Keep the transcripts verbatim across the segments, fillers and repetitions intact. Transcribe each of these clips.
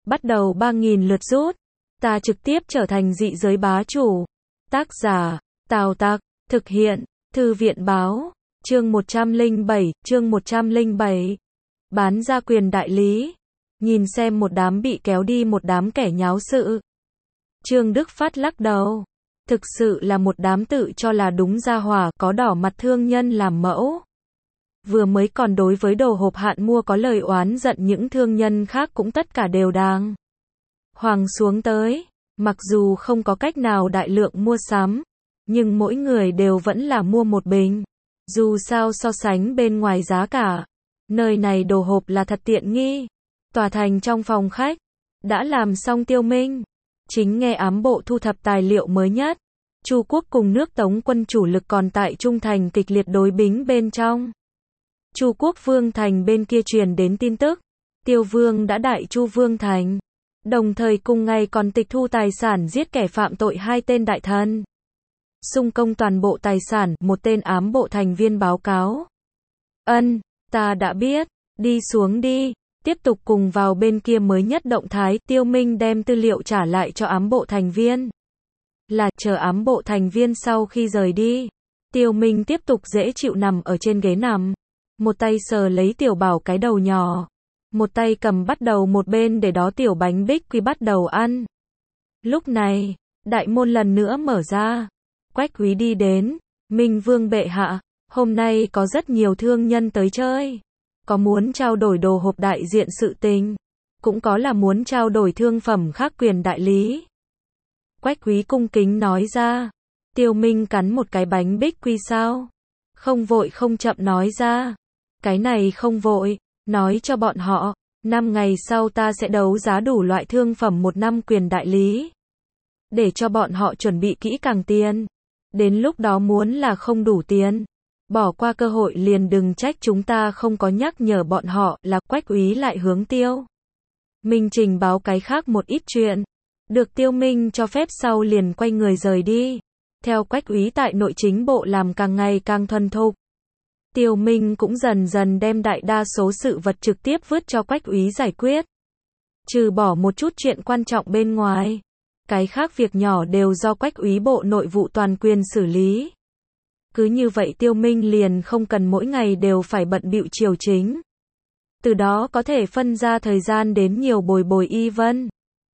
bắt đầu ba nghìn lượt rút. Ta trực tiếp trở thành dị giới bá chủ. Tác giả, Tào Tặc, thực hiện, Thư viện báo, chương một trăm lẻ bảy, chương một trăm lẻ bảy. Bán ra quyền đại lý. Nhìn xem một đám bị kéo đi một đám kẻ nháo sự. Trương Đức Phát lắc đầu. Thực sự là một đám tự cho là đúng gia hỏa, có đỏ mặt thương nhân làm mẫu. Vừa mới còn đối với đồ hộp hạn mua có lời oán giận, những thương nhân khác cũng tất cả đều đang hoàng xuống tới. Mặc dù không có cách nào đại lượng mua sắm, nhưng mỗi người đều vẫn là mua một bình. Dù sao so sánh bên ngoài giá cả, nơi này đồ hộp là thật tiện nghi. Tòa thành trong phòng khách đã làm xong Tiêu Minh chính nghe ám bộ thu thập tài liệu mới nhất. Chu quốc cùng nước Tống quân chủ lực còn tại Trung Thành kịch liệt đối bính bên trong. Chu quốc Vương Thành bên kia truyền đến tin tức, Tiêu Vương đã đại chu Vương Thành, đồng thời cùng ngày còn tịch thu tài sản, giết kẻ phạm tội hai tên đại thần, xung công toàn bộ tài sản. Một tên ám bộ thành viên báo cáo. Ân, ta đã biết, đi xuống đi, tiếp tục cùng vào bên kia mới nhất động thái. Tiêu Minh đem tư liệu trả lại cho ám bộ thành viên. Là chờ ám bộ thành viên sau khi rời đi, Tiêu Minh tiếp tục dễ chịu nằm ở trên ghế nằm, một tay sờ lấy Tiểu Bảo cái đầu nhỏ, một tay cầm bắt đầu một bên để đó tiểu bánh bích quy bắt đầu ăn. Lúc này, đại môn lần nữa mở ra. Quách Quý đi đến. Minh Vương bệ hạ, hôm nay có rất nhiều thương nhân tới chơi. Có muốn trao đổi đồ hộp đại diện sự tình, cũng có là muốn trao đổi thương phẩm khác quyền đại lý. Quách Quý cung kính nói ra. Tiêu Minh cắn một cái bánh bích quy sao? Không vội không chậm nói ra. Cái này không vội, nói cho bọn họ, năm ngày sau ta sẽ đấu giá đủ loại thương phẩm một năm quyền đại lý. Để cho bọn họ chuẩn bị kỹ càng tiền. Đến lúc đó muốn là không đủ tiền, bỏ qua cơ hội liền đừng trách chúng ta không có nhắc nhở bọn họ. Là Quách Úy lại hướng Tiêu Minh trình báo cái khác một ít chuyện. Được Tiêu Minh cho phép sau liền quay người rời đi. Theo Quách Úy tại nội chính bộ làm càng ngày càng thuần thục, Tiêu Minh cũng dần dần đem đại đa số sự vật trực tiếp vứt cho Quách Úy giải quyết. Trừ bỏ một chút chuyện quan trọng bên ngoài, cái khác việc nhỏ đều do Quách Úy bộ nội vụ toàn quyền xử lý. Cứ như vậy Tiêu Minh liền không cần mỗi ngày đều phải bận bịu triều chính. Từ đó có thể phân ra thời gian đến nhiều bồi bồi Y Vân,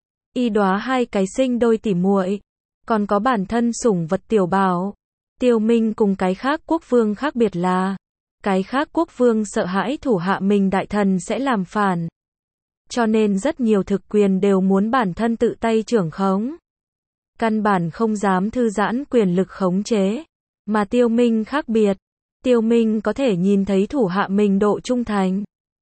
Y Đóa hai cái sinh đôi tỉ muội, còn có bản thân sủng vật Tiểu Bảo. Tiêu Minh cùng cái khác quốc vương khác biệt là, cái khác quốc vương sợ hãi thủ hạ mình đại thần sẽ làm phản, cho nên rất nhiều thực quyền đều muốn bản thân tự tay trưởng khống, căn bản không dám thư giãn quyền lực khống chế. Mà Tiêu Minh khác biệt, Tiêu Minh có thể nhìn thấy thủ hạ mình độ trung thành.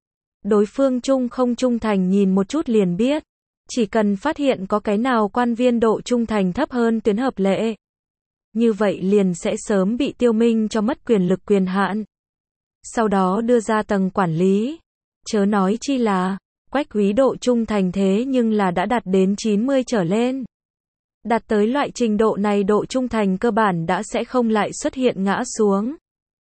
Đối phương trung không trung thành nhìn một chút liền biết. Chỉ cần phát hiện có cái nào quan viên độ trung thành thấp hơn tuyến hợp lệ, như vậy liền sẽ sớm bị Tiêu Minh cho mất quyền lực quyền hạn, sau đó đưa ra tầng quản lý. Chớ nói chi là, Quách Úy độ trung thành thế nhưng là đã đạt đến chín mươi trở lên. Đạt tới loại trình độ này độ trung thành cơ bản đã sẽ không lại xuất hiện ngã xuống.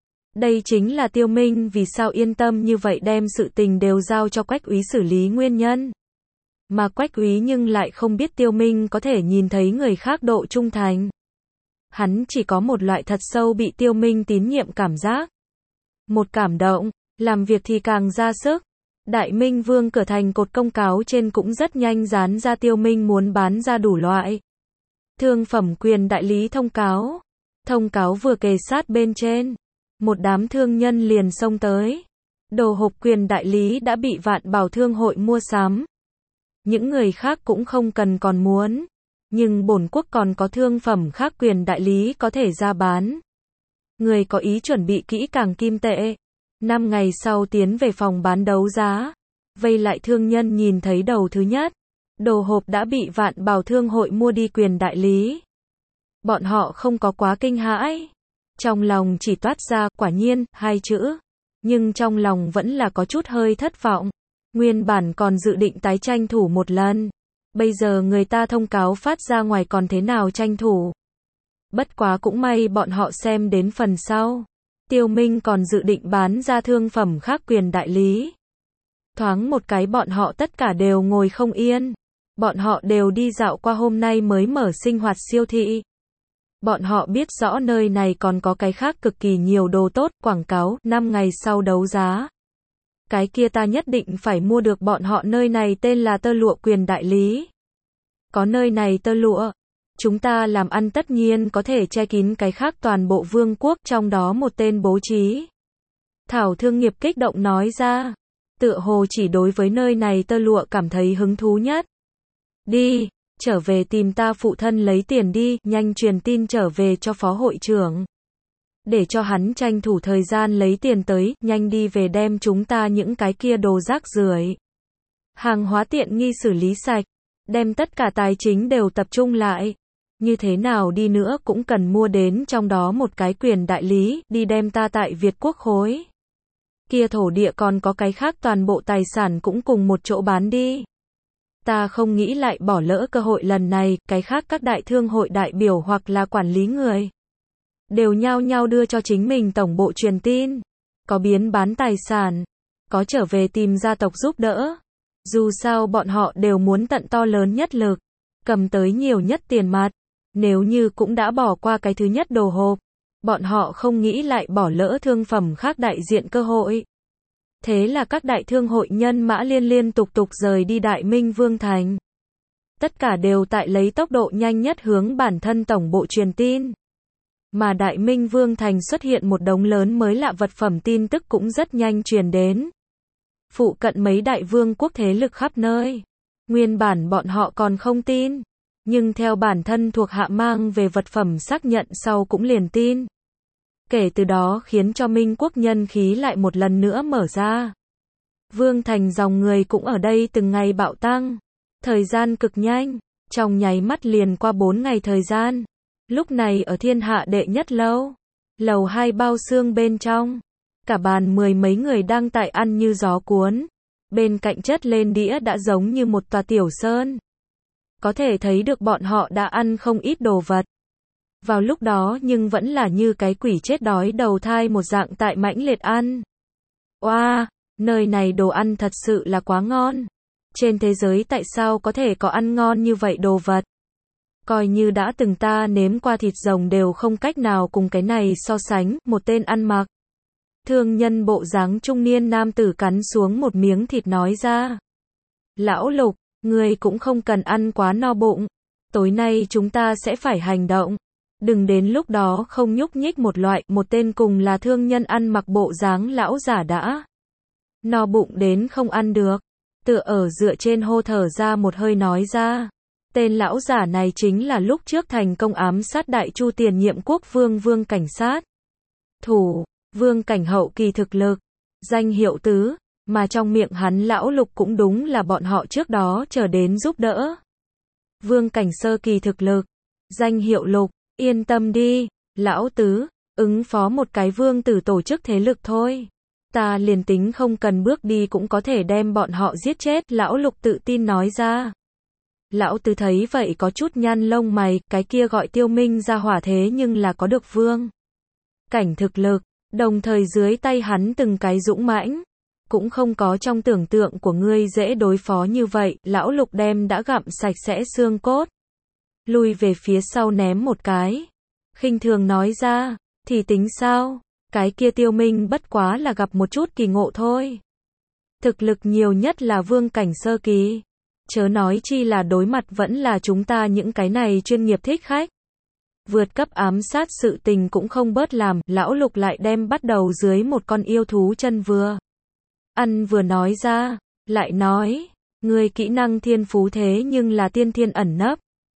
Đây chính là Tiêu Minh vì sao yên tâm như vậy đem sự tình đều giao cho Quách Úy xử lý nguyên nhân. Mà Quách Úy nhưng lại không biết Tiêu Minh có thể nhìn thấy người khác độ trung thành. Hắn chỉ có một loại thật sâu bị Tiêu Minh tín nhiệm cảm giác. Một cảm động, làm việc thì càng ra sức. Đại Minh Vương cửa thành cột công cáo trên cũng rất nhanh dán ra Tiêu Minh muốn bán ra đủ loại thương phẩm quyền đại lý thông cáo. Thông cáo vừa kề sát bên trên, một đám thương nhân liền xông tới. Đồ hộp quyền đại lý đã bị Vạn Bảo Thương hội mua sắm. Những người khác cũng không cần còn muốn, nhưng bổn quốc còn có thương phẩm khác quyền đại lý có thể ra bán. Người có ý chuẩn bị kỹ càng kim tệ. Năm ngày sau tiến về phòng bán đấu giá. Vây lại thương nhân nhìn thấy đầu thứ nhất, đồ hộp đã bị Vạn Bảo Thương hội mua đi quyền đại lý. Bọn họ không có quá kinh hãi. Trong lòng chỉ toát ra, quả nhiên, hai chữ. Nhưng trong lòng vẫn là có chút hơi thất vọng. Nguyên bản còn dự định tái tranh thủ một lần. Bây giờ người ta thông cáo phát ra ngoài còn thế nào tranh thủ. Bất quá cũng may bọn họ xem đến phần sau. Tiêu Minh còn dự định bán ra thương phẩm khác quyền đại lý. Thoáng một cái bọn họ tất cả đều ngồi không yên. Bọn họ đều đi dạo qua hôm nay mới mở sinh hoạt siêu thị. Bọn họ biết rõ nơi này còn có cái khác cực kỳ nhiều đồ tốt, quảng cáo, năm ngày sau đấu giá. Cái kia ta nhất định phải mua được bọn họ nơi này tên là tơ lụa quyền đại lý. Có nơi này tơ lụa, chúng ta làm ăn tất nhiên có thể che kín cái khác toàn bộ vương quốc, trong đó một tên bố trí. Thảo thương nghiệp kích động nói ra, tựa hồ chỉ đối với nơi này tơ lụa cảm thấy hứng thú nhất. Đi, trở về tìm ta phụ thân lấy tiền đi, nhanh truyền tin trở về cho phó hội trưởng. Để cho hắn tranh thủ thời gian lấy tiền tới, nhanh đi về đem chúng ta những cái kia đồ rác rưởi, hàng hóa tiện nghi xử lý sạch, đem tất cả tài chính đều tập trung lại. Như thế nào đi nữa cũng cần mua đến trong đó một cái quyền đại lý, đi đem ta tại Việt quốc khối. Kia thổ địa còn có cái khác toàn bộ tài sản cũng cùng một chỗ bán đi. Ta không nghĩ lại bỏ lỡ cơ hội lần này, cái khác các đại thương hội đại biểu hoặc là quản lý người đều nhao nhao đưa cho chính mình tổng bộ truyền tin, có biến bán tài sản, có trở về tìm gia tộc giúp đỡ. Dù sao bọn họ đều muốn tận to lớn nhất lực, cầm tới nhiều nhất tiền mặt. Nếu như cũng đã bỏ qua cái thứ nhất đồ hộp, bọn họ không nghĩ lại bỏ lỡ thương phẩm khác đại diện cơ hội. Thế là các đại thương hội nhân mã liên liên tục tục rời đi Đại Minh Vương Thành. Tất cả đều tại lấy tốc độ nhanh nhất hướng bản thân tổng bộ truyền tin. Mà Đại Minh Vương Thành xuất hiện một đống lớn mới lạ vật phẩm tin tức cũng rất nhanh truyền đến. Phụ cận mấy đại vương quốc thế lực khắp nơi. Nguyên bản bọn họ còn không tin. Nhưng theo bản thân thuộc hạ mang về vật phẩm xác nhận sau cũng liền tin. Kể từ đó khiến cho Minh quốc nhân khí lại một lần nữa mở ra. Vương Thành dòng người cũng ở đây từng ngày bạo tăng. Thời gian cực nhanh, trong nháy mắt liền qua bốn ngày thời gian. Lúc này ở thiên hạ đệ nhất lâu, lầu hai bao xương bên trong, cả bàn mười mấy người đang tại ăn như gió cuốn. Bên cạnh chất lên đĩa đã giống như một tòa tiểu sơn. Có thể thấy được bọn họ đã ăn không ít đồ vật. Vào lúc đó nhưng vẫn là như cái quỷ chết đói đầu thai một dạng tại mãnh liệt ăn. Oa, wow, nơi này đồ ăn thật sự là quá ngon. Trên thế giới tại sao có thể có ăn ngon như vậy đồ vật? Coi như đã từng ta nếm qua thịt rồng đều không cách nào cùng cái này so sánh, một tên ăn mặc thương nhân bộ dáng trung niên nam tử cắn xuống một miếng thịt nói ra. Lão Lục, ngươi cũng không cần ăn quá no bụng. Tối nay chúng ta sẽ phải hành động. Đừng đến lúc đó không nhúc nhích một loại, một tên cùng là thương nhân ăn mặc bộ dáng lão giả đã no bụng đến không ăn được. Tựa ở dựa trên hô thở ra một hơi nói ra. Tên lão giả này chính là lúc trước thành công ám sát Đại Chu tiền nhiệm quốc vương Vương Cảnh sát. Thủ, Vương Cảnh hậu kỳ thực lực, danh hiệu tứ, mà trong miệng hắn lão Lục cũng đúng là bọn họ trước đó chờ đến giúp đỡ. Vương Cảnh sơ kỳ thực lực, danh hiệu Lục, yên tâm đi, lão tứ, ứng phó một cái vương tử tổ chức thế lực thôi. Ta liền tính không cần bước đi cũng có thể đem bọn họ giết chết, lão Lục tự tin nói ra. Lão tứ thấy vậy có chút nhăn lông mày, cái kia gọi Tiêu Minh ra hỏa thế nhưng là có được vương cảnh thực lực, đồng thời dưới tay hắn từng cái dũng mãnh, cũng không có trong tưởng tượng của ngươi dễ đối phó như vậy. Lão Lục đem đã gặm sạch sẽ xương cốt, lùi về phía sau ném một cái, khinh thường nói ra, thì tính sao, cái kia Tiêu Minh bất quá là gặp một chút kỳ ngộ thôi. Thực lực nhiều nhất là vương cảnh sơ kỳ, chớ nói chi là đối mặt vẫn là chúng ta những cái này chuyên nghiệp thích khách. Vượt cấp ám sát sự tình cũng không bớt làm, lão Lục lại đem bắt đầu dưới một con yêu thú chân vừa ăn vừa nói ra, lại nói, người kỹ năng thiên phú thế nhưng là tiên thiên ẩn nấp,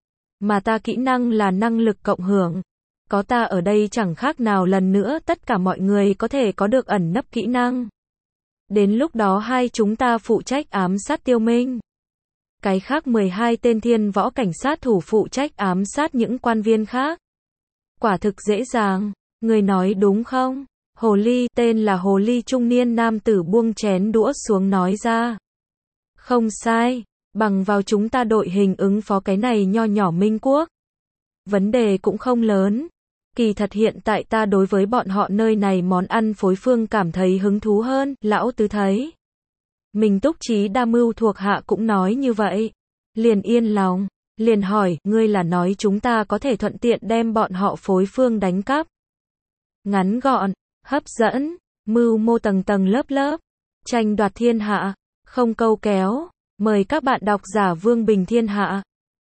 mà ta kỹ năng là năng lực cộng hưởng, có ta ở đây chẳng khác nào lần nữa tất cả mọi người có thể có được ẩn nấp kỹ năng. Đến lúc đó hai chúng ta phụ trách ám sát Tiêu Minh. Cái khác mười hai tên thiên võ cảnh sát thủ phụ trách ám sát những quan viên khác. Quả thực dễ dàng, người nói đúng không? Hồ ly, tên là Hồ ly trung niên nam tử buông chén đũa xuống nói ra. Không sai, bằng vào chúng ta đội hình ứng phó cái này nho nhỏ Minh quốc. Vấn đề cũng không lớn. Kỳ thật hiện tại ta đối với bọn họ nơi này món ăn phối phương cảm thấy hứng thú hơn, lão tứ thấy. Mình Túc Trí đa mưu thuộc hạ cũng nói như vậy. liền yên lòng, liền hỏi, ngươi là nói chúng ta có thể thuận tiện đem bọn họ phối phương đánh cắp. Ngắn gọn, hấp dẫn, mưu mô tầng tầng lớp lớp, tranh đoạt thiên hạ, không câu kéo, mời các bạn đọc giả Vương Bình Thiên Hạ.